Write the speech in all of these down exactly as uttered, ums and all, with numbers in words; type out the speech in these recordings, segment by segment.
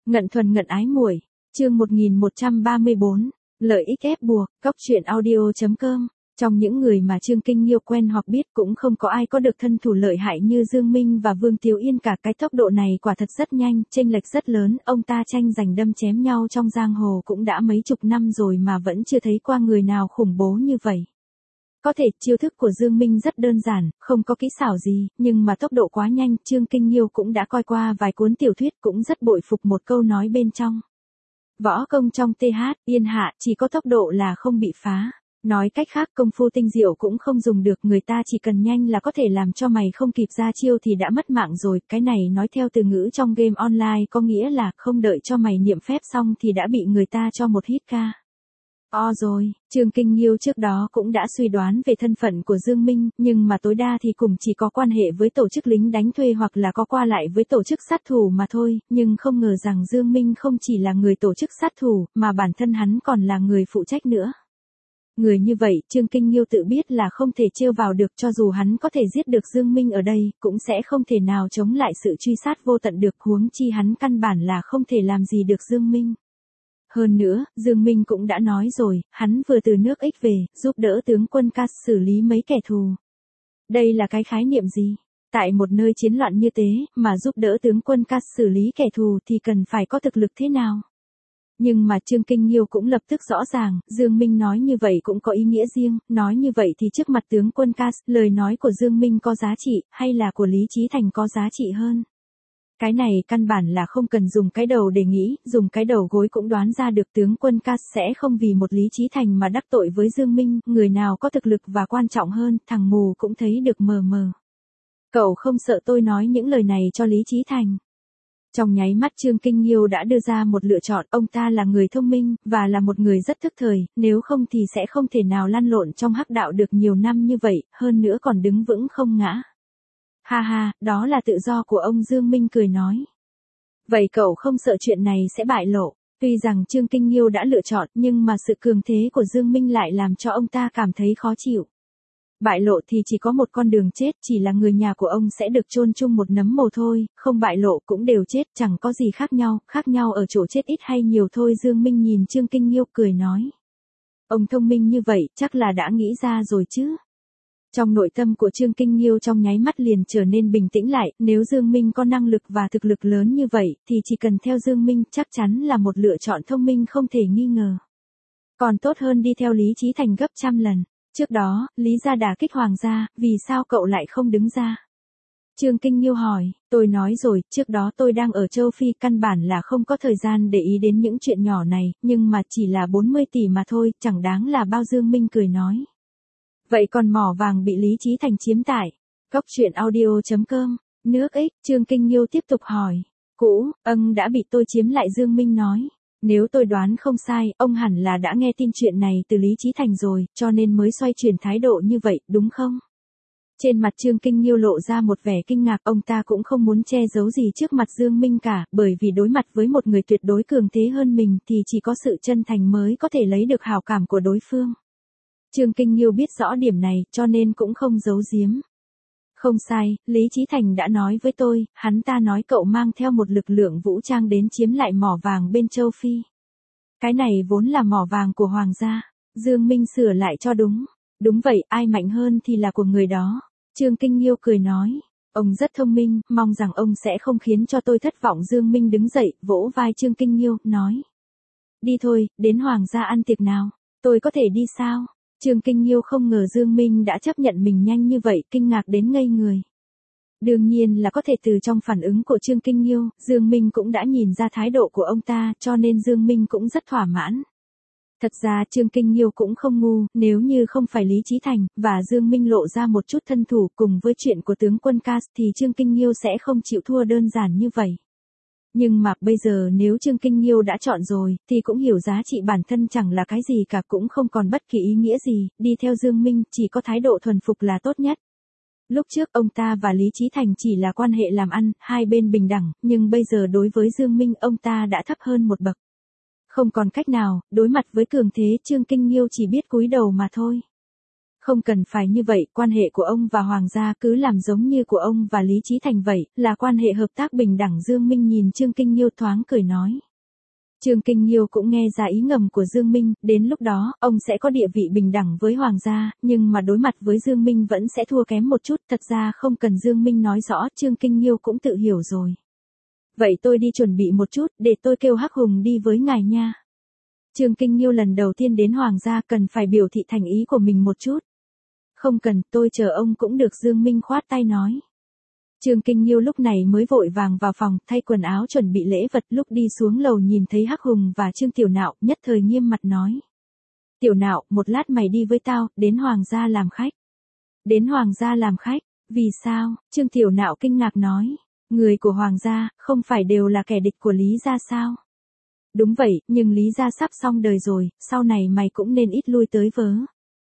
Ngận thuần ngận ái muội, chương một nghìn một trăm ba mươi bốn, lợi ích ép buộc, cóc truyện audio chấm com. Trong những người mà Trương Kinh Nghiêu quen hoặc biết cũng không có ai có được thân thủ lợi hại như Dương Minh và Vương Tiếu Yên cả. Cái tốc độ này quả thật rất nhanh, chênh lệch rất lớn, ông ta tranh giành đâm chém nhau trong giang hồ cũng đã mấy chục năm rồi mà vẫn chưa thấy qua người nào khủng bố như vậy. Có thể chiêu thức của Dương Minh rất đơn giản, không có kỹ xảo gì, nhưng mà tốc độ quá nhanh, Trương Kinh Nghiêu cũng đã coi qua vài cuốn tiểu thuyết cũng rất bội phục một câu nói bên trong. Võ công trong th, Yên hạ, chỉ có tốc độ là không bị phá. Nói cách khác công phu tinh diệu cũng không dùng được, người ta chỉ cần nhanh là có thể làm cho mày không kịp ra chiêu thì đã mất mạng rồi. Cái này nói theo từ ngữ trong game online có nghĩa là không đợi cho mày niệm phép xong thì đã bị người ta cho một hit ca. O rồi, Trương Kinh Nghiêu trước đó cũng đã suy đoán về thân phận của Dương Minh, nhưng mà tối đa thì cùng chỉ có quan hệ với tổ chức lính đánh thuê hoặc là có qua lại với tổ chức sát thủ mà thôi, nhưng không ngờ rằng Dương Minh không chỉ là người tổ chức sát thủ, mà bản thân hắn còn là người phụ trách nữa. Người như vậy, Trương Kinh Nghiêu tự biết là không thể trêu vào được, cho dù hắn có thể giết được Dương Minh ở đây, cũng sẽ không thể nào chống lại sự truy sát vô tận được, huống chi hắn căn bản là không thể làm gì được Dương Minh. Hơn nữa, Dương Minh cũng đã nói rồi, hắn vừa từ nước Ích về, giúp đỡ tướng quân Cass xử lý mấy kẻ thù. Đây là cái khái niệm gì? Tại một nơi chiến loạn như thế, mà giúp đỡ tướng quân Cass xử lý kẻ thù thì cần phải có thực lực thế nào? Nhưng mà Trương Kinh Nghiêu cũng lập tức rõ ràng, Dương Minh nói như vậy cũng có ý nghĩa riêng, nói như vậy thì trước mặt tướng quân Cass, lời nói của Dương Minh có giá trị, hay là của Lý Chí Thành có giá trị hơn? Cái này căn bản là không cần dùng cái đầu để nghĩ, dùng cái đầu gối cũng đoán ra được tướng quân Cass sẽ không vì một Lý Chí Thành mà đắc tội với Dương Minh, người nào có thực lực và quan trọng hơn, thằng mù cũng thấy được mờ mờ. Cậu không sợ tôi nói những lời này cho Lý Chí Thành? Trong nháy mắt Trương Kinh Nghiêu đã đưa ra một lựa chọn, ông ta là người thông minh, và là một người rất thức thời, nếu không thì sẽ không thể nào lăn lộn trong hắc đạo được nhiều năm như vậy, hơn nữa còn đứng vững không ngã. Ha ha, đó là tự do của ông. Dương Minh cười nói. Vậy cậu không sợ chuyện này sẽ bại lộ? Tuy rằng Trương Kinh Nghiêu đã lựa chọn, nhưng mà sự cường thế của Dương Minh lại làm cho ông ta cảm thấy khó chịu. Bại lộ thì chỉ có một con đường chết, chỉ là người nhà của ông sẽ được chôn chung một nấm mồ thôi, không bại lộ cũng đều chết, chẳng có gì khác nhau, khác nhau ở chỗ chết ít hay nhiều thôi. Dương Minh nhìn Trương Kinh Nghiêu cười nói. Ông thông minh như vậy, chắc là đã nghĩ ra rồi chứ? Trong nội tâm của Trương Kinh Nghiêu trong nháy mắt liền trở nên bình tĩnh lại, nếu Dương Minh có năng lực và thực lực lớn như vậy, thì chỉ cần theo Dương Minh chắc chắn là một lựa chọn thông minh không thể nghi ngờ. Còn tốt hơn đi theo Lý Chí Thành gấp trăm lần. Trước đó, Lý gia đả kích Hoàng gia, vì sao cậu lại không đứng ra? Trương Kinh Nghiêu hỏi, tôi nói rồi, trước đó tôi đang ở châu Phi, căn bản là không có thời gian để ý đến những chuyện nhỏ này, nhưng mà chỉ là bốn mươi tỷ mà thôi, chẳng đáng là bao. Dương Minh cười nói. Vậy còn mỏ vàng bị Lý Chí Thành chiếm tại? Cóc truyện audio chấm com, nước Ích, Trương Kinh Nghiêu tiếp tục hỏi. Cũ, âng đã bị tôi chiếm lại. Dương Minh nói. Nếu tôi đoán không sai, ông hẳn là đã nghe tin chuyện này từ Lý Chí Thành rồi, cho nên mới xoay chuyển thái độ như vậy, đúng không? Trên mặt Trương Kinh Nghiêu lộ ra một vẻ kinh ngạc, ông ta cũng không muốn che giấu gì trước mặt Dương Minh cả, bởi vì đối mặt với một người tuyệt đối cường thế hơn mình thì chỉ có sự chân thành mới có thể lấy được hảo cảm của đối phương. Trương Kinh Nghiêu biết rõ điểm này, cho nên cũng không giấu giếm. Không sai, Lý Chí Thành đã nói với tôi, hắn ta nói cậu mang theo một lực lượng vũ trang đến chiếm lại mỏ vàng bên châu Phi. Cái này vốn là mỏ vàng của Hoàng gia. Dương Minh sửa lại cho đúng. Đúng vậy, ai mạnh hơn thì là của người đó. Trương Kinh Nghiêu cười nói. Ông rất thông minh, mong rằng ông sẽ không khiến cho tôi thất vọng. Dương Minh đứng dậy, vỗ vai Trương Kinh Nghiêu, nói. Đi thôi, đến Hoàng gia ăn tiệc nào. Tôi có thể đi sao? Trương Kinh Nghiêu không ngờ Dương Minh đã chấp nhận mình nhanh như vậy, kinh ngạc đến ngây người. Đương nhiên là có thể từ trong phản ứng của Trương Kinh Nghiêu, Dương Minh cũng đã nhìn ra thái độ của ông ta, cho nên Dương Minh cũng rất thỏa mãn. Thật ra Trương Kinh Nghiêu cũng không ngu, nếu như không phải Lý Chí Thành, và Dương Minh lộ ra một chút thân thủ cùng với chuyện của tướng quân Cass thì Trương Kinh Nghiêu sẽ không chịu thua đơn giản như vậy. Nhưng mà bây giờ nếu Trương Kinh Nghiêu đã chọn rồi, thì cũng hiểu giá trị bản thân chẳng là cái gì cả, cũng không còn bất kỳ ý nghĩa gì, đi theo Dương Minh chỉ có thái độ thuần phục là tốt nhất. Lúc trước ông ta và Lý Chí Thành chỉ là quan hệ làm ăn, hai bên bình đẳng, nhưng bây giờ đối với Dương Minh ông ta đã thấp hơn một bậc. Không còn cách nào, đối mặt với cường thế Trương Kinh Nghiêu chỉ biết cúi đầu mà thôi. Không cần phải như vậy, quan hệ của ông và Hoàng gia cứ làm giống như của ông và Lý Chí Thành vậy, là quan hệ hợp tác bình đẳng. Dương Minh nhìn Trương Kinh Nghiêu thoáng cười nói. Trương Kinh Nghiêu cũng nghe ra ý ngầm của Dương Minh, đến lúc đó, ông sẽ có địa vị bình đẳng với Hoàng gia, nhưng mà đối mặt với Dương Minh vẫn sẽ thua kém một chút, thật ra không cần Dương Minh nói rõ, Trương Kinh Nghiêu cũng tự hiểu rồi. Vậy tôi đi chuẩn bị một chút, để tôi kêu Hắc Hùng đi với ngài nha. Trương Kinh Nghiêu lần đầu tiên đến Hoàng gia cần phải biểu thị thành ý của mình một chút. Không cần, tôi chờ ông cũng được. Dương Minh khoát tay nói. Trương Kinh Nghiêu lúc này mới vội vàng vào phòng, thay quần áo chuẩn bị lễ vật. Lúc đi xuống lầu nhìn thấy Hắc Hùng và Trương Tiểu Nạo, nhất thời nghiêm mặt nói. Tiểu Nạo, một lát mày đi với tao, đến Hoàng gia làm khách. Đến Hoàng gia làm khách, vì sao? Trương Tiểu Nạo kinh ngạc nói. Người của Hoàng gia, không phải đều là kẻ địch của Lý gia sao? Đúng vậy, nhưng Lý gia sắp xong đời rồi, sau này mày cũng nên ít lui tới vớ.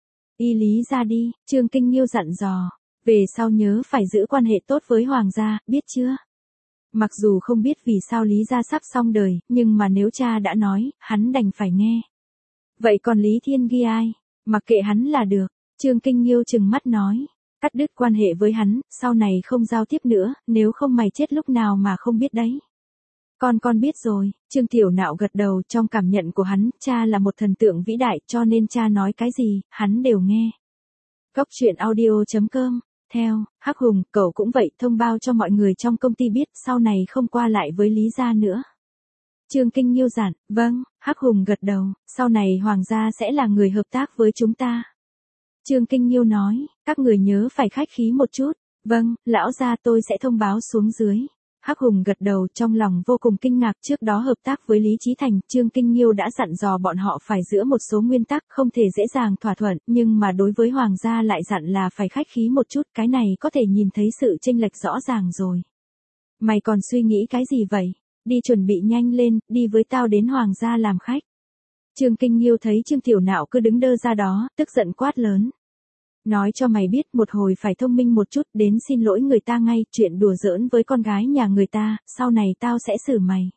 Y Lý gia đi, Trương Kinh Nghiêu dặn dò. Về sau nhớ phải giữ quan hệ tốt với Hoàng gia, biết chưa? Mặc dù không biết vì sao Lý gia sắp xong đời, nhưng mà nếu cha đã nói, hắn đành phải nghe. Vậy còn Lý Thiên Ghi ai? Mặc kệ hắn là được. Trương Kinh Nghiêu trừng mắt nói. Cắt đứt quan hệ với hắn, sau này không giao tiếp nữa, nếu không mày chết lúc nào mà không biết đấy. Con con biết rồi. Trương Tiểu Nạo gật đầu. Trong cảm nhận của hắn, cha là một thần tượng vĩ đại, cho nên cha nói cái gì, hắn đều nghe. Cốc truyện audio chấm com. Theo, Hắc Hùng, cậu cũng vậy, thông báo cho mọi người trong công ty biết, sau này không qua lại với Lý gia nữa. Trương Kinh Nghiêu dặn. Vâng. Hắc Hùng gật đầu. Sau này Hoàng gia sẽ là người hợp tác với chúng ta. Trương Kinh Nghiêu nói. Các người nhớ phải khách khí một chút. Vâng, lão gia, tôi sẽ thông báo xuống dưới. Hắc Hùng gật đầu, trong lòng vô cùng kinh ngạc. Trước đó hợp tác với Lý Chí Thành, Trương Kinh Nghiêu đã dặn dò bọn họ phải giữ một số nguyên tắc, không thể dễ dàng thỏa thuận, nhưng mà đối với Hoàng gia lại dặn là phải khách khí một chút, cái này có thể nhìn thấy sự chênh lệch rõ ràng rồi. Mày còn suy nghĩ cái gì vậy? Đi chuẩn bị nhanh lên, đi với tao đến Hoàng gia làm khách. Trương Kinh Nghiêu thấy Trương Tiểu Nạo cứ đứng đơ ra đó, tức giận quát lớn. Nói cho mày biết, một hồi phải thông minh một chút, đến xin lỗi người ta ngay, chuyện đùa giỡn với con gái nhà người ta, sau này tao sẽ xử mày.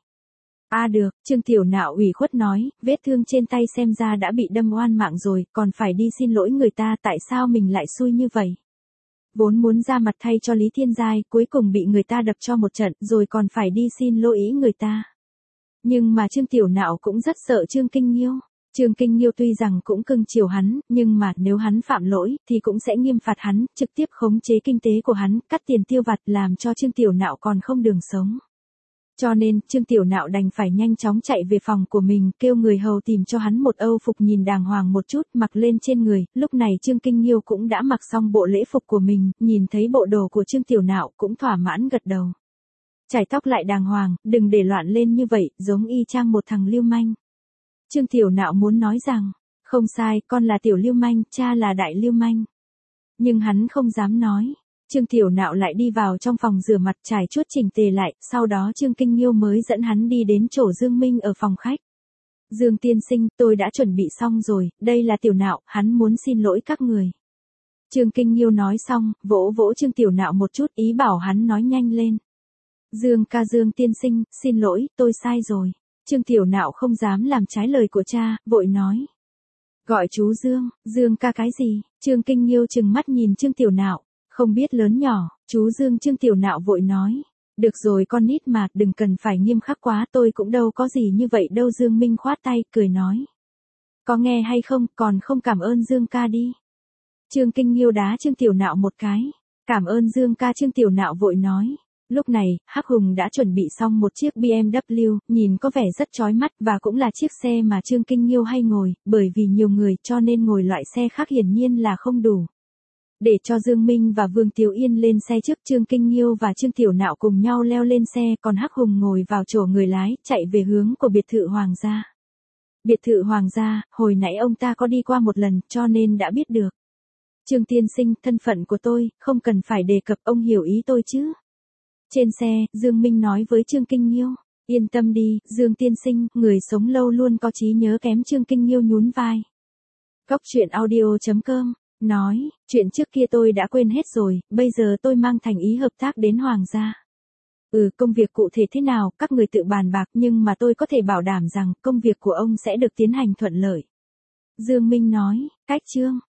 À được, Trương Tiểu Nạo ủy khuất nói, vết thương trên tay xem ra đã bị đâm oan mạng rồi, còn phải đi xin lỗi người ta, tại sao mình lại xui như vậy? Vốn muốn ra mặt thay cho Lý Thiên Giai, cuối cùng bị người ta đập cho một trận, rồi còn phải đi xin lỗi ý người ta. Nhưng mà Trương Tiểu Nạo cũng rất sợ Trương Kinh Nghiêu. Trương Kinh Nghiêu tuy rằng cũng cưng chiều hắn, nhưng mà nếu hắn phạm lỗi, thì cũng sẽ nghiêm phạt hắn, trực tiếp khống chế kinh tế của hắn, cắt tiền tiêu vặt, làm cho Trương Tiểu Nạo còn không đường sống. Cho nên, Trương Tiểu Nạo đành phải nhanh chóng chạy về phòng của mình, kêu người hầu tìm cho hắn một âu phục nhìn đàng hoàng một chút, mặc lên trên người. Lúc này Trương Kinh Nghiêu cũng đã mặc xong bộ lễ phục của mình, nhìn thấy bộ đồ của Trương Tiểu Nạo cũng thỏa mãn gật đầu. Chải tóc lại đàng hoàng, đừng để loạn lên như vậy, giống y chang một thằng lưu manh. Trương Tiểu Nạo muốn nói rằng, không sai, con là tiểu lưu manh, cha là đại lưu manh. Nhưng hắn không dám nói. Trương Tiểu Nạo lại đi vào trong phòng rửa mặt, trải chuốt chỉnh tề lại, sau đó Trương Kinh Nghiêu mới dẫn hắn đi đến chỗ Dương Minh ở phòng khách. Dương tiên sinh, tôi đã chuẩn bị xong rồi, đây là Tiểu Nạo, hắn muốn xin lỗi các người. Trương Kinh Nghiêu nói xong, vỗ vỗ Trương Tiểu Nạo một chút, ý bảo hắn nói nhanh lên. Dương ca Dương tiên sinh, xin lỗi, tôi sai rồi. Trương Tiểu Nạo không dám làm trái lời của cha, vội nói. Gọi chú Dương, Dương ca cái gì? Trương Kinh Nghiêu trừng mắt nhìn Trương Tiểu Nạo, không biết lớn nhỏ, chú Dương. Trương Tiểu Nạo vội nói. Được rồi con nít mà, đừng cần phải nghiêm khắc quá, tôi cũng đâu có gì như vậy đâu. Dương Minh khoát tay, cười nói. Có nghe hay không, còn không cảm ơn Dương ca đi. Trương Kinh Nghiêu đá Trương Tiểu Nạo một cái. Cảm ơn Dương ca. Trương Tiểu Nạo vội nói. Lúc này, Hắc Hùng đã chuẩn bị xong một chiếc bê em vê, nhìn có vẻ rất chói mắt và cũng là chiếc xe mà Trương Kinh Nghiêu hay ngồi, bởi vì nhiều người cho nên ngồi loại xe khác hiển nhiên là không đủ. Để cho Dương Minh và Vương Tiếu Yên lên xe trước, Trương Kinh Nghiêu và Trương Tiểu Nạo cùng nhau leo lên xe, còn Hắc Hùng ngồi vào chỗ người lái, chạy về hướng của biệt thự Hoàng gia. Biệt thự Hoàng gia, hồi nãy ông ta có đi qua một lần, cho nên đã biết được. Trương tiên sinh, thân phận của tôi, không cần phải đề cập, ông hiểu ý tôi chứ. Trên xe, Dương Minh nói với Trương Kinh Nghiêu, yên tâm đi, Dương tiên sinh, người sống lâu luôn có trí nhớ kém. Trương Kinh Nghiêu nhún vai. Cốc truyện audio chấm com, nói, chuyện trước kia tôi đã quên hết rồi, bây giờ tôi mang thành ý hợp tác đến Hoàng gia. Ừ, công việc cụ thể thế nào, các người tự bàn bạc, nhưng mà tôi có thể bảo đảm rằng công việc của ông sẽ được tiến hành thuận lợi. Dương Minh nói, cách Trương